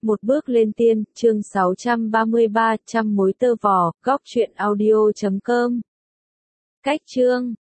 Một bước lên tiên, chương 633, trăm mối tơ vò, góc truyện audio.com. Cách chương